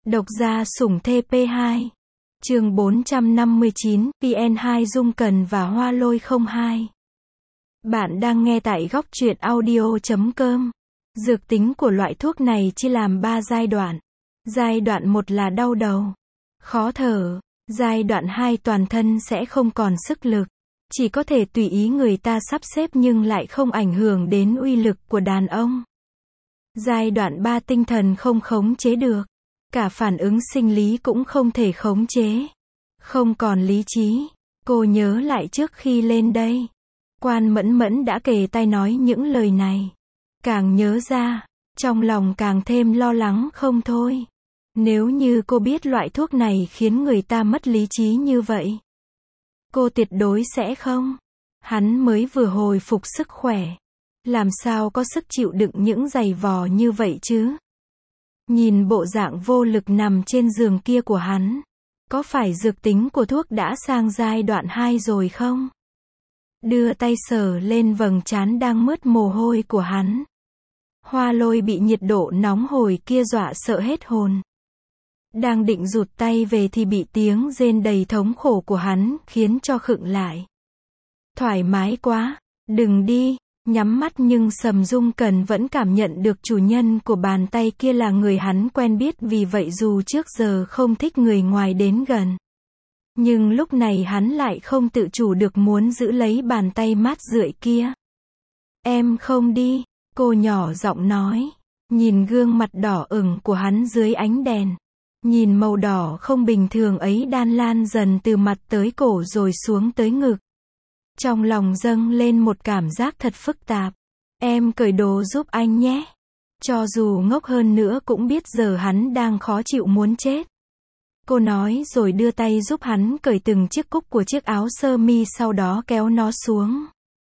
Độc gia sủng TP2. Chương 459, PN2 Dung Cần và Hoa Lôi 02. Bạn đang nghe tại góc truyện audio.com. Dược tính của loại thuốc này chia làm 3 giai đoạn. Giai đoạn 1 là đau đầu, khó thở. Giai đoạn 2 toàn thân sẽ không còn sức lực, chỉ có thể tùy ý người ta sắp xếp nhưng lại không ảnh hưởng đến uy lực của đàn ông. Giai đoạn 3 tinh thần không khống chế được, cả phản ứng sinh lý cũng không thể khống chế, không còn lý trí. Cô nhớ lại trước khi lên đây, Quan Mẫn Mẫn đã kề tai nói những lời này. Càng nhớ ra, trong lòng càng thêm lo lắng không thôi. Nếu như cô biết loại thuốc này khiến người ta mất lý trí như vậy, cô tuyệt đối sẽ không. Hắn mới vừa hồi phục sức khỏe, làm sao có sức chịu đựng những giày vò như vậy chứ? Nhìn bộ dạng vô lực nằm trên giường kia của hắn, có phải dược tính của thuốc đã sang giai đoạn 2 rồi không? Đưa tay sờ lên vầng trán đang mướt mồ hôi của hắn. Hoa Lôi bị nhiệt độ nóng hổi kia dọa sợ hết hồn. Đang định rụt tay về thì bị tiếng rên đầy thống khổ của hắn khiến cho khựng lại. Thoải mái quá, đừng đi. Nhắm mắt nhưng Sầm Dung Cần vẫn cảm nhận được chủ nhân của bàn tay kia là người hắn quen biết, vì vậy dù trước giờ không thích người ngoài đến gần, nhưng lúc này hắn lại không tự chủ được muốn giữ lấy bàn tay mát rượi kia. Em không đi, cô nhỏ giọng nói, nhìn gương mặt đỏ ửng của hắn dưới ánh đèn. Nhìn màu đỏ không bình thường ấy đan lan dần từ mặt tới cổ rồi xuống tới ngực. Trong lòng dâng lên một cảm giác thật phức tạp. Em cởi đồ giúp anh nhé. Cho dù ngốc hơn nữa cũng biết giờ hắn đang khó chịu muốn chết. Cô nói rồi đưa tay giúp hắn cởi từng chiếc cúc của chiếc áo sơ mi, sau đó kéo nó xuống.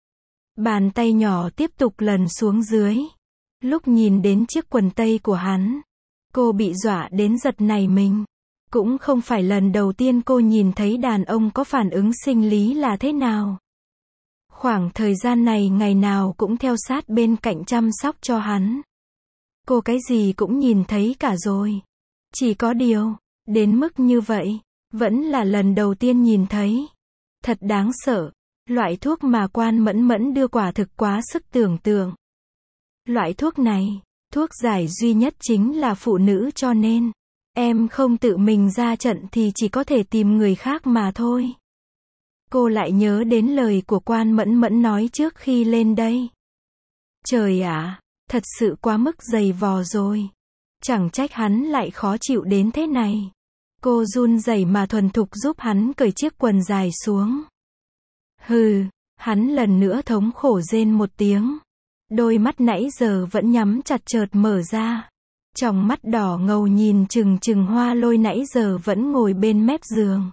Bàn tay nhỏ tiếp tục lần xuống dưới. Lúc nhìn đến chiếc quần tây của hắn, cô bị dọa đến giật nảy mình. Cũng không phải lần đầu tiên cô nhìn thấy đàn ông có phản ứng sinh lý là thế nào. Khoảng thời gian này ngày nào cũng theo sát bên cạnh chăm sóc cho hắn. Cô cái gì cũng nhìn thấy cả rồi. Chỉ có điều, đến mức như vậy, vẫn là lần đầu tiên nhìn thấy. Thật đáng sợ. Loại thuốc mà Quan Mẫn Mẫn đưa quả thực quá sức tưởng tượng. Loại thuốc này, thuốc giải duy nhất chính là phụ nữ, cho nên em không tự mình ra trận thì chỉ có thể tìm người khác mà thôi. Cô lại nhớ đến lời của Quan Mẫn Mẫn nói trước khi lên đây. Trời ạ, thật sự quá mức dày vò rồi. Chẳng trách hắn lại khó chịu đến thế này. Cô run rẩy mà thuần thục giúp hắn cởi chiếc quần dài xuống. Hừ, hắn lần nữa thống khổ rên một tiếng. Đôi mắt nãy giờ vẫn nhắm chặt chợt mở ra. Tròng mắt đỏ ngầu nhìn chừng chừng Hoa Lôi nãy giờ vẫn ngồi bên mép giường.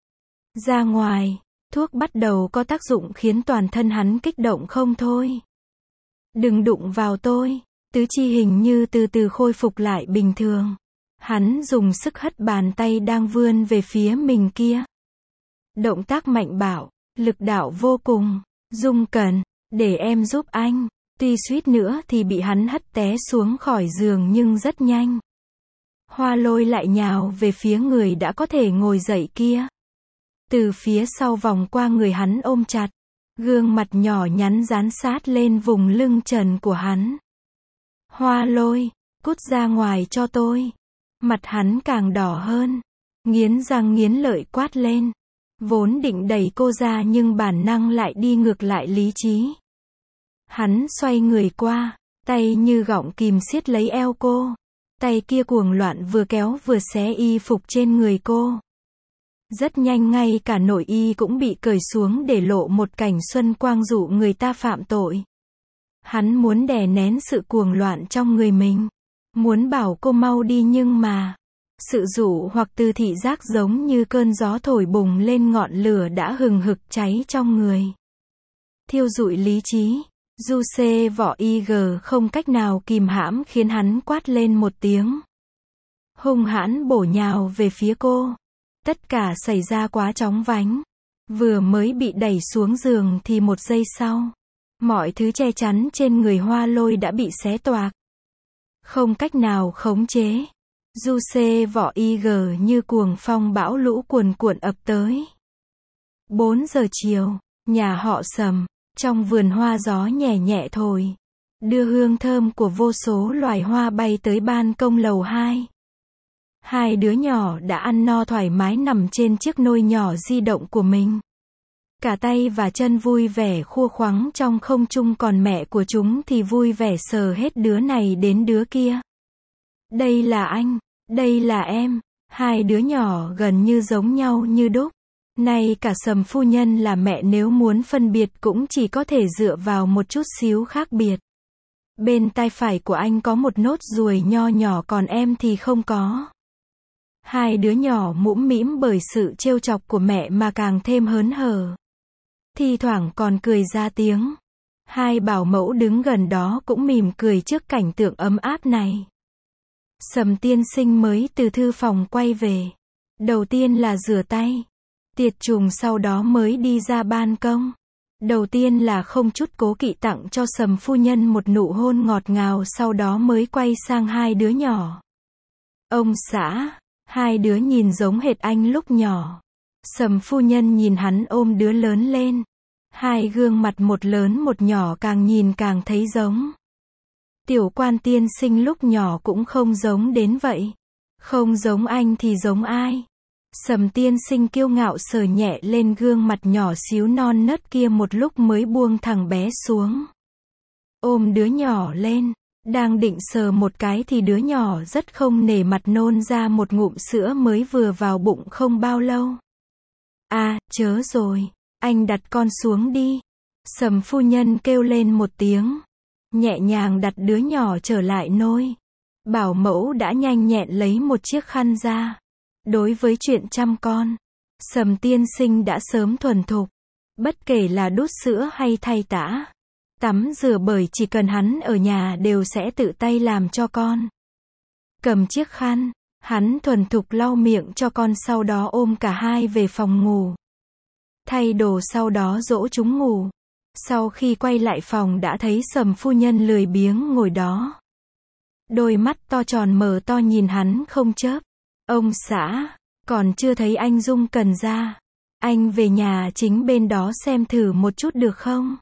Ra ngoài, thuốc bắt đầu có tác dụng khiến toàn thân hắn kích động không thôi. Đừng đụng vào tôi. Tứ chi hình như từ từ khôi phục lại bình thường. Hắn dùng sức hất bàn tay đang vươn về phía mình kia. Động tác mạnh bạo, lực đạo vô cùng. Dung Cần, để em giúp anh. Tuy suýt nữa thì bị hắn hất té xuống khỏi giường nhưng rất nhanh. Hoa Lôi lại nhào về phía người đã có thể ngồi dậy kia. Từ phía sau vòng qua người hắn ôm chặt. Gương mặt nhỏ nhắn dán sát lên vùng lưng trần của hắn. Hoa Lôi, cút ra ngoài cho tôi. Mặt hắn càng đỏ hơn. Nghiến răng nghiến lợi quát lên. Vốn định đẩy cô ra nhưng bản năng lại đi ngược lại lý trí. Hắn xoay người qua, tay như gọng kìm siết lấy eo cô. Tay kia cuồng loạn vừa kéo vừa xé y phục trên người cô. Rất nhanh ngay cả nội y cũng bị cởi xuống để lộ một cảnh xuân quang dụ người ta phạm tội. Hắn muốn đè nén sự cuồng loạn trong người mình. Muốn bảo cô mau đi nhưng mà, sự dụ hoặc từ thị giác giống như cơn gió thổi bùng lên ngọn lửa đã hừng hực cháy trong người. Thiêu rụi lý trí. Du xê vỏ IG không cách nào kìm hãm khiến hắn quát lên một tiếng. Hung hãn bổ nhào về phía cô. Tất cả xảy ra quá chóng vánh. Vừa mới bị đẩy xuống giường thì một giây sau, mọi thứ che chắn trên người Hoa Lôi đã bị xé toạc. Không cách nào khống chế. Du xê vỏ IG như cuồng phong bão lũ cuồn cuộn ập tới. 4 giờ chiều, nhà họ Sầm, trong vườn hoa gió nhẹ nhẹ thổi, đưa hương thơm của vô số loài hoa bay tới ban công lầu 2. Hai đứa nhỏ đã ăn no thoải mái nằm trên chiếc nôi nhỏ di động của mình. Cả tay và chân vui vẻ khua khoắng trong không trung, còn mẹ của chúng thì vui vẻ sờ hết đứa này đến đứa kia. Đây là anh, đây là em, hai đứa nhỏ gần như giống nhau như đúc. Nay cả Sầm phu nhân là mẹ nếu muốn phân biệt cũng chỉ có thể dựa vào một chút xíu khác biệt. Bên tai phải của anh có một nốt ruồi nho nhỏ, còn em thì không có. Hai đứa nhỏ mũm mĩm bởi sự trêu chọc của mẹ mà càng thêm hớn hở. Thi thoảng còn cười ra tiếng. Hai bảo mẫu đứng gần đó cũng mỉm cười trước cảnh tượng ấm áp này. Sầm tiên sinh mới từ thư phòng quay về. Đầu tiên là rửa tay, tiệt trùng, sau đó mới đi ra ban công. Đầu tiên là không chút cố kỵ tặng cho Sầm phu nhân một nụ hôn ngọt ngào, sau đó mới quay sang hai đứa nhỏ. Ông xã, hai đứa nhìn giống hệt anh lúc nhỏ. Sầm phu nhân nhìn hắn ôm đứa lớn lên. Hai gương mặt một lớn một nhỏ càng nhìn càng thấy giống. Tiểu Quan tiên sinh lúc nhỏ cũng không giống đến vậy. Không giống anh thì giống ai? Sầm tiên sinh kiêu ngạo sờ nhẹ lên gương mặt nhỏ xíu non nớt kia một lúc mới buông thằng bé xuống. Ôm đứa nhỏ lên, đang định sờ một cái thì đứa nhỏ rất không nể mặt nôn ra một ngụm sữa mới vừa vào bụng không bao lâu. À, chớ rồi, anh đặt con xuống đi. Sầm phu nhân kêu lên một tiếng, nhẹ nhàng đặt đứa nhỏ trở lại nôi. Bảo mẫu đã nhanh nhẹn lấy một chiếc khăn ra. Đối với chuyện chăm con, Sầm tiên sinh đã sớm thuần thục. Bất kể là đút sữa hay thay tã, tắm rửa, bởi chỉ cần hắn ở nhà đều sẽ tự tay làm cho con. Cầm chiếc khăn, hắn thuần thục lau miệng cho con, sau đó ôm cả hai về phòng ngủ. Thay đồ sau đó dỗ chúng ngủ. Sau khi quay lại phòng đã thấy Sầm phu nhân lười biếng ngồi đó. Đôi mắt to tròn mở to nhìn hắn không chớp. Ông xã, còn chưa thấy anh Dung Cần ra. Anh về nhà chính bên đó xem thử một chút được không?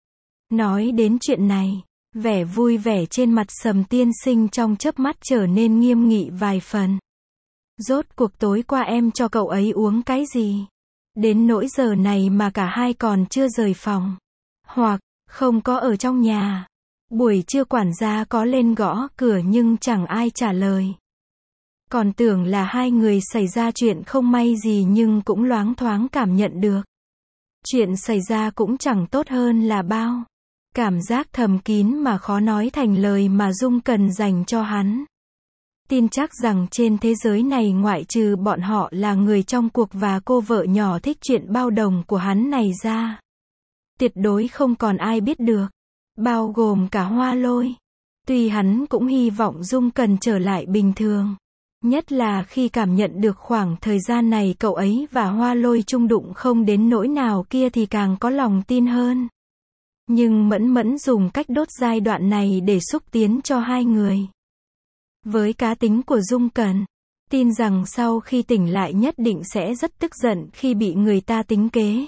Nói đến chuyện này, vẻ vui vẻ trên mặt Sầm tiên sinh trong chớp mắt trở nên nghiêm nghị vài phần. Rốt cuộc tối qua em cho cậu ấy uống cái gì? Đến nỗi giờ này mà cả hai còn chưa rời phòng. Hoặc, không có ở trong nhà. Buổi trưa quản gia có lên gõ cửa nhưng chẳng ai trả lời. Còn tưởng là hai người xảy ra chuyện không may gì nhưng cũng loáng thoáng cảm nhận được. Chuyện xảy ra cũng chẳng tốt hơn là bao. Cảm giác thầm kín mà khó nói thành lời mà Dung Cần dành cho hắn. Tin chắc rằng trên thế giới này ngoại trừ bọn họ là người trong cuộc và cô vợ nhỏ thích chuyện bao đồng của hắn này ra, tuyệt đối không còn ai biết được. Bao gồm cả Hoa Lôi. Tuy hắn cũng hy vọng Dung Cần trở lại bình thường. Nhất là khi cảm nhận được khoảng thời gian này cậu ấy và Hoa Lôi chung đụng không đến nỗi nào kia thì càng có lòng tin hơn. Nhưng Mẫn Mẫn dùng cách đốt giai đoạn này để xúc tiến cho hai người. Với cá tính của Dung Cần, tin rằng sau khi tỉnh lại nhất định sẽ rất tức giận khi bị người ta tính kế.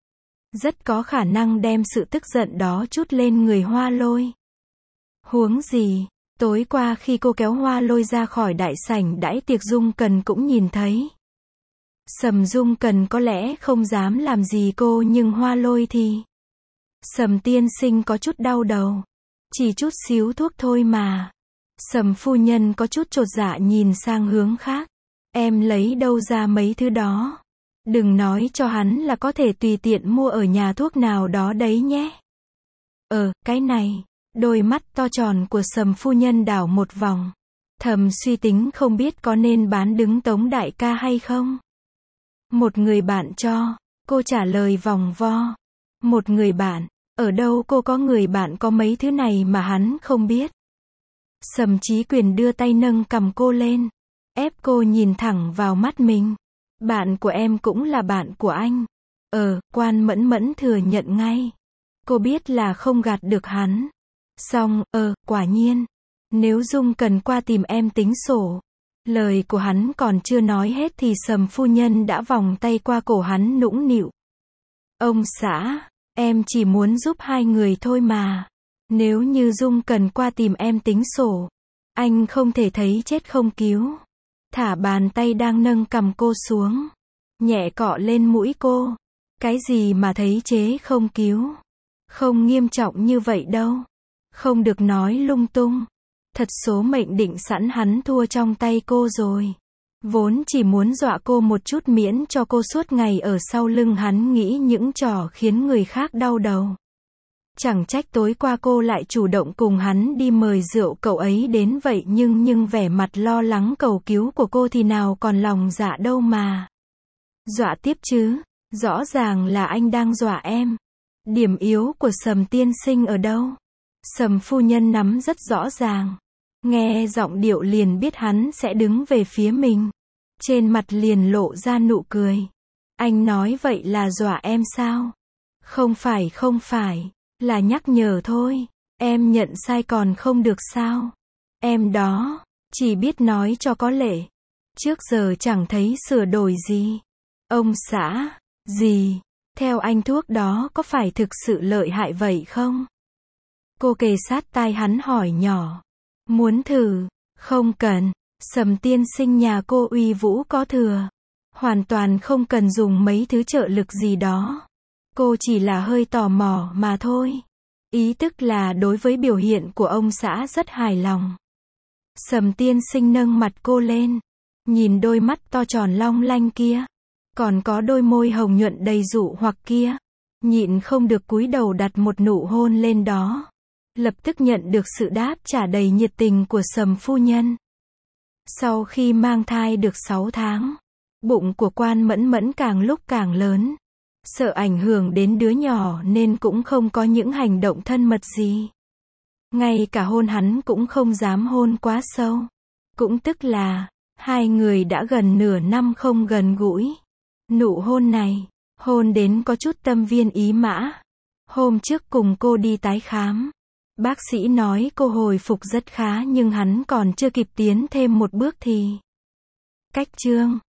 Rất có khả năng đem sự tức giận đó trút lên người Hoa Lôi. Huống gì, tối qua khi cô kéo Hoa Lôi ra khỏi đại sảnh đãi tiệc Dung Cần cũng nhìn thấy. Sầm Dung Cần có lẽ không dám làm gì cô nhưng Hoa Lôi thì... Sầm tiên sinh có chút đau đầu. Chỉ chút xíu thuốc thôi mà. Sầm phu nhân có chút chột dạ nhìn sang hướng khác. Em lấy đâu ra mấy thứ đó? Đừng nói cho hắn là có thể tùy tiện mua ở nhà thuốc nào đó đấy nhé. Cái này. Đôi mắt to tròn của Sầm phu nhân đảo một vòng. Thầm suy tính không biết có nên bán đứng Tống đại ca hay không. Một người bạn cho. Cô trả lời vòng vo. Một người bạn. Ở đâu cô có người bạn có mấy thứ này mà hắn không biết. Sầm Chí Quyền đưa tay nâng cằm cô lên. Ép cô nhìn thẳng vào mắt mình. Bạn của em cũng là bạn của anh. Quan Mẫn Mẫn thừa nhận ngay. Cô biết là không gạt được hắn. Xong, quả nhiên. Nếu Dung Cần qua tìm em tính sổ. Lời của hắn còn chưa nói hết thì Sầm phu nhân đã vòng tay qua cổ hắn nũng nịu. Ông xã, em chỉ muốn giúp hai người thôi mà. Nếu như Dung Cần qua tìm em tính sổ, anh không thể thấy chết không cứu. Thả bàn tay đang nâng cằm cô xuống, nhẹ cọ lên mũi cô. Cái gì mà thấy chế không cứu? Không nghiêm trọng như vậy đâu. Không được nói lung tung. Thật số mệnh định sẵn hắn thua trong tay cô rồi. Vốn chỉ muốn dọa cô một chút miễn cho cô suốt ngày ở sau lưng hắn nghĩ những trò khiến người khác đau đầu. Chẳng trách tối qua cô lại chủ động cùng hắn đi mời rượu cậu ấy đến vậy nhưng vẻ mặt lo lắng cầu cứu của cô thì nào còn lòng dạ đâu mà. Dọa tiếp chứ, rõ ràng là anh đang dọa em. Điểm yếu của Sầm tiên sinh ở đâu? Sầm phu nhân nắm rất rõ ràng. Nghe giọng điệu liền biết hắn sẽ đứng về phía mình. Trên mặt liền lộ ra nụ cười. Anh nói vậy là dọa em sao? Không phải, là nhắc nhở thôi. Em nhận sai còn không được sao? Em đó, chỉ biết nói cho có lệ. Trước giờ chẳng thấy sửa đổi gì. Ông xã, gì? Theo anh thuốc đó có phải thực sự lợi hại vậy không? Cô kề sát tai hắn hỏi nhỏ. Muốn thử? Không cần. Sầm tiên sinh nhà cô uy vũ có thừa. Hoàn toàn không cần dùng mấy thứ trợ lực gì đó. Cô chỉ là hơi tò mò mà thôi. Ý tức là đối với biểu hiện của ông xã rất hài lòng. Sầm tiên sinh nâng mặt cô lên. Nhìn đôi mắt to tròn long lanh kia. Còn có đôi môi hồng nhuận đầy dụ hoặc kia. Nhịn không được cúi đầu đặt một nụ hôn lên đó. Lập tức nhận được sự đáp trả đầy nhiệt tình của Sầm phu nhân. Sau khi mang thai được 6 tháng, bụng của Quan Mẫn Mẫn càng lúc càng lớn. Sợ ảnh hưởng đến đứa nhỏ nên cũng không có những hành động thân mật gì. Ngay cả hôn hắn cũng không dám hôn quá sâu. Cũng tức là, hai người đã gần nửa năm không gần gũi. Nụ hôn này, hôn đến có chút tâm viên ý mã. Hôm trước cùng cô đi tái khám. Bác sĩ nói cô hồi phục rất khá nhưng hắn còn chưa kịp tiến thêm một bước thì cách chương.